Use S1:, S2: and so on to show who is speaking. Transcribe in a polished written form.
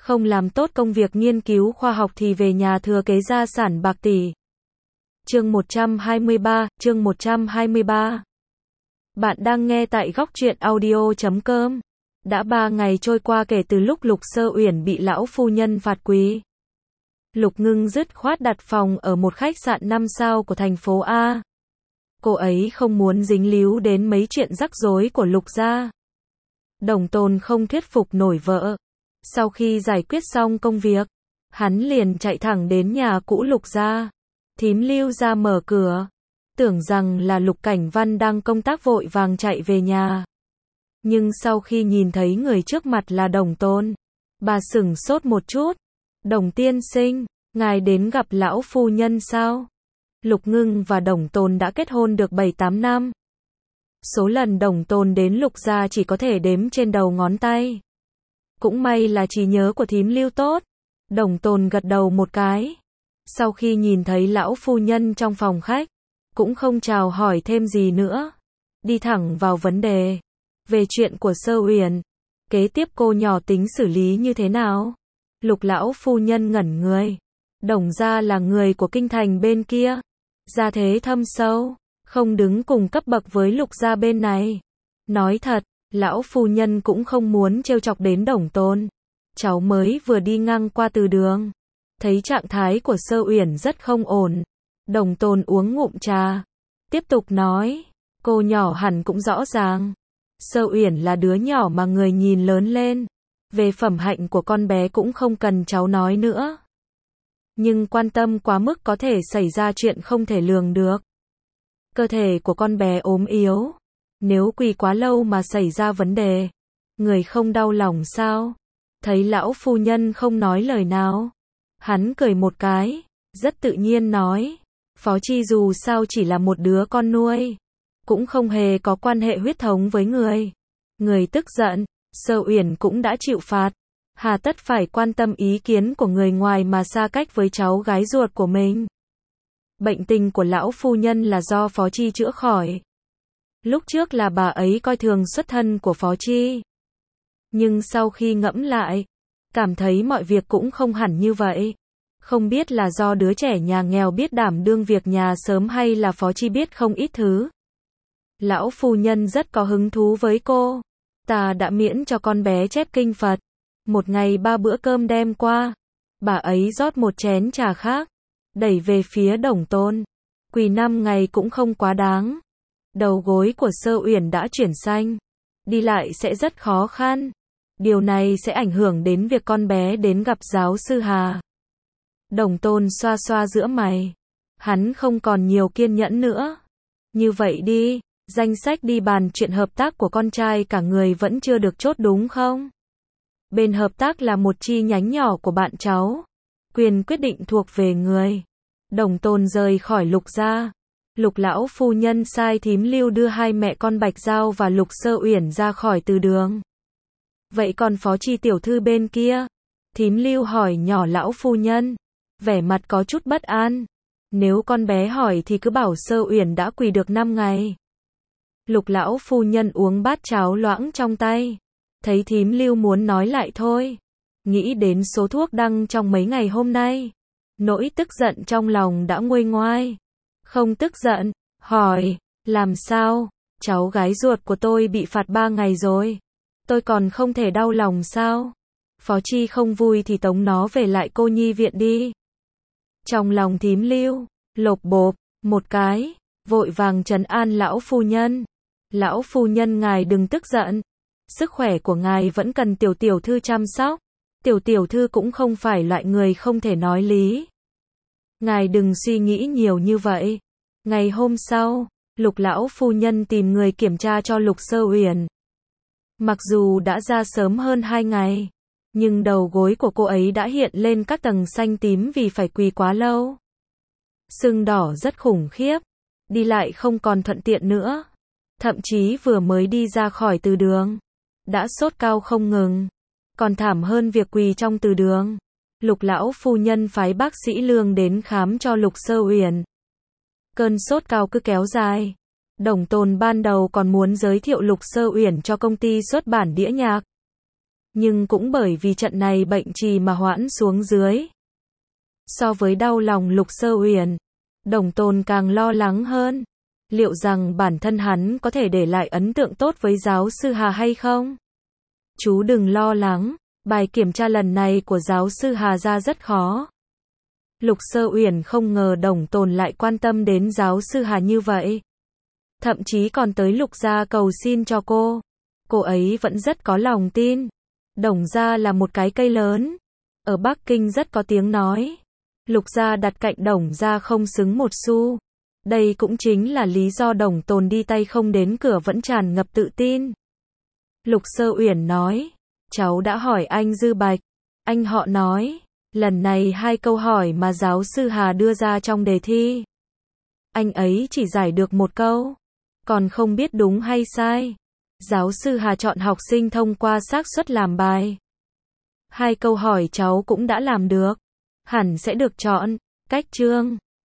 S1: không làm tốt công việc nghiên cứu khoa học thì về nhà thừa kế gia sản bạc tỷ. Chương 123. Bạn đang nghe tại góc truyện audio.com. Đã 3 ngày trôi qua kể từ lúc Lục Sơ Uyển bị lão phu nhân phạt quý. Lục Ngưng dứt khoát đặt phòng ở một khách sạn 5 sao của thành phố A. Cô ấy không muốn dính líu đến mấy chuyện rắc rối của Lục gia. Đồng Tôn không thuyết phục nổi vợ. Sau khi giải quyết xong công việc, hắn liền chạy thẳng đến nhà cũ Lục gia. Thím Lưu ra mở cửa, tưởng rằng là Lục Cảnh Văn đang công tác vội vàng chạy về nhà. Nhưng sau khi nhìn thấy người trước mặt là Đồng Tôn, bà sửng sốt một chút. Đồng tiên sinh, ngài đến gặp lão phu nhân sao? Lục Ngưng và Đồng Tôn đã kết hôn được 7-8 năm. Số lần Đồng Tôn đến Lục gia chỉ có thể đếm trên đầu ngón tay. Cũng may là trí nhớ của thím Lưu tốt. Đồng Tôn gật đầu một cái. Sau khi nhìn thấy lão phu nhân trong phòng khách, cũng không chào hỏi thêm gì nữa. Đi thẳng vào vấn đề. Về chuyện của Sơ Uyển, kế tiếp cô nhỏ tính xử lý như thế nào? Lục lão phu nhân ngẩn người. Đồng gia là người của kinh thành bên kia. Gia thế thâm sâu, không đứng cùng cấp bậc với Lục gia bên này. Nói thật, lão phu nhân cũng không muốn trêu chọc đến Đồng Tôn. Cháu mới vừa đi ngang qua từ đường, thấy trạng thái của Sơ Uyển rất không ổn. Đồng Tôn uống ngụm trà, tiếp tục nói, cô nhỏ hẳn cũng rõ ràng. Sơ Uyển là đứa nhỏ mà người nhìn lớn lên. Về phẩm hạnh của con bé cũng không cần cháu nói nữa. Nhưng quan tâm quá mức có thể xảy ra chuyện không thể lường được. Cơ thể của con bé ốm yếu. Nếu quỳ quá lâu mà xảy ra vấn đề, người không đau lòng sao? Thấy lão phu nhân không nói lời nào, hắn cười một cái, rất tự nhiên nói, Phó Chi dù sao chỉ là một đứa con nuôi, cũng không hề có quan hệ huyết thống với người. Người tức giận, Sơ Uyển cũng đã chịu phạt, hà tất phải quan tâm ý kiến của người ngoài mà xa cách với cháu gái ruột của mình. Bệnh tình của lão phu nhân là do Phó Chi chữa khỏi. Lúc trước là bà ấy coi thường xuất thân của Phó Chi. Nhưng sau khi ngẫm lại, cảm thấy mọi việc cũng không hẳn như vậy. Không biết là do đứa trẻ nhà nghèo biết đảm đương việc nhà sớm hay là Phó Chi biết không ít thứ. Lão phu nhân rất có hứng thú với cô. Ta đã miễn cho con bé chép kinh Phật. Một ngày 3 bữa cơm đem qua. Bà ấy rót một chén trà khác, đẩy về phía Đồng Tôn. Quỳ 5 ngày cũng không quá đáng. Đầu gối của Sơ Uyển đã chuyển xanh. Đi lại sẽ rất khó khăn. Điều này sẽ ảnh hưởng đến việc con bé đến gặp giáo sư Hà. Đồng Tôn xoa xoa giữa mày. Hắn không còn nhiều kiên nhẫn nữa. Như vậy đi, danh sách đi bàn chuyện hợp tác của con trai cả người vẫn chưa được chốt đúng không? Bên hợp tác là một chi nhánh nhỏ của bạn cháu. Quyền quyết định thuộc về người. Đồng Tôn rời khỏi Lục gia. Lục lão phu nhân sai thím Lưu đưa hai mẹ con Bạch Giao và Lục Sơ Uyển ra khỏi từ đường. Vậy còn Phó Chi tiểu thư bên kia? Thím Lưu hỏi nhỏ lão phu nhân, vẻ mặt có chút bất an. Nếu con bé hỏi thì cứ bảo Sơ Uyển đã quỳ được 5 ngày. Lục lão phu nhân uống bát cháo loãng trong tay. Thấy thím Lưu muốn nói lại thôi. Nghĩ đến số thuốc đăng trong mấy ngày hôm nay. Nỗi tức giận trong lòng đã nguôi ngoai. Không tức giận, hỏi, làm sao? Cháu gái ruột của tôi bị phạt 3 ngày rồi. Tôi còn không thể đau lòng sao? Phó Chi không vui thì tống nó về lại cô nhi viện đi. Trong lòng thím Lưu, lộp bộp, một cái, vội vàng trấn an lão phu nhân. Lão phu nhân ngài đừng tức giận. Sức khỏe của ngài vẫn cần tiểu tiểu thư chăm sóc. Tiểu tiểu thư cũng không phải loại người không thể nói lý. Ngài đừng suy nghĩ nhiều như vậy. Ngày hôm sau, Lục lão phu nhân tìm người kiểm tra cho Lục Sơ Uyển. Mặc dù đã ra sớm hơn 2 ngày, nhưng đầu gối của cô ấy đã hiện lên các tầng xanh tím vì phải quỳ quá lâu. Sưng đỏ rất khủng khiếp, đi lại không còn thuận tiện nữa. Thậm chí vừa mới đi ra khỏi từ đường, đã sốt cao không ngừng. Còn thảm hơn việc quỳ trong từ đường. Lục lão phu nhân phái bác sĩ Lương đến khám cho Lục Sơ Uyển. Cơn sốt cao cứ kéo dài. Đồng Tôn ban đầu còn muốn giới thiệu Lục Sơ Uyển cho công ty xuất bản đĩa nhạc. Nhưng cũng bởi vì trận này bệnh trì mà hoãn xuống dưới. So với đau lòng Lục Sơ Uyển, Đồng Tồn càng lo lắng hơn. Liệu rằng bản thân hắn có thể để lại ấn tượng tốt với giáo sư Hà hay không? Chú đừng lo lắng, bài kiểm tra lần này của giáo sư Hà ra rất khó. Lục Sơ Uyển không ngờ Đồng Tồn lại quan tâm đến giáo sư Hà như vậy. Thậm chí còn tới Lục gia cầu xin cho cô. Cô ấy vẫn rất có lòng tin. Đồng gia là một cái cây lớn. Ở Bắc Kinh rất có tiếng nói. Lục gia đặt cạnh Đồng gia không xứng một xu. Đây cũng chính là lý do Đồng Tồn đi tay không đến cửa vẫn tràn ngập tự tin. Lục Sơ Uyển nói, cháu đã hỏi anh Dư Bạch. Anh họ nói, lần này 2 câu hỏi mà giáo sư Hà đưa ra trong đề thi. Anh ấy chỉ giải được 1 câu, còn không biết đúng hay sai. Giáo sư Hà chọn học sinh thông qua xác suất làm bài. 2 câu hỏi cháu cũng đã làm được, hẳn sẽ được chọn. Cách chương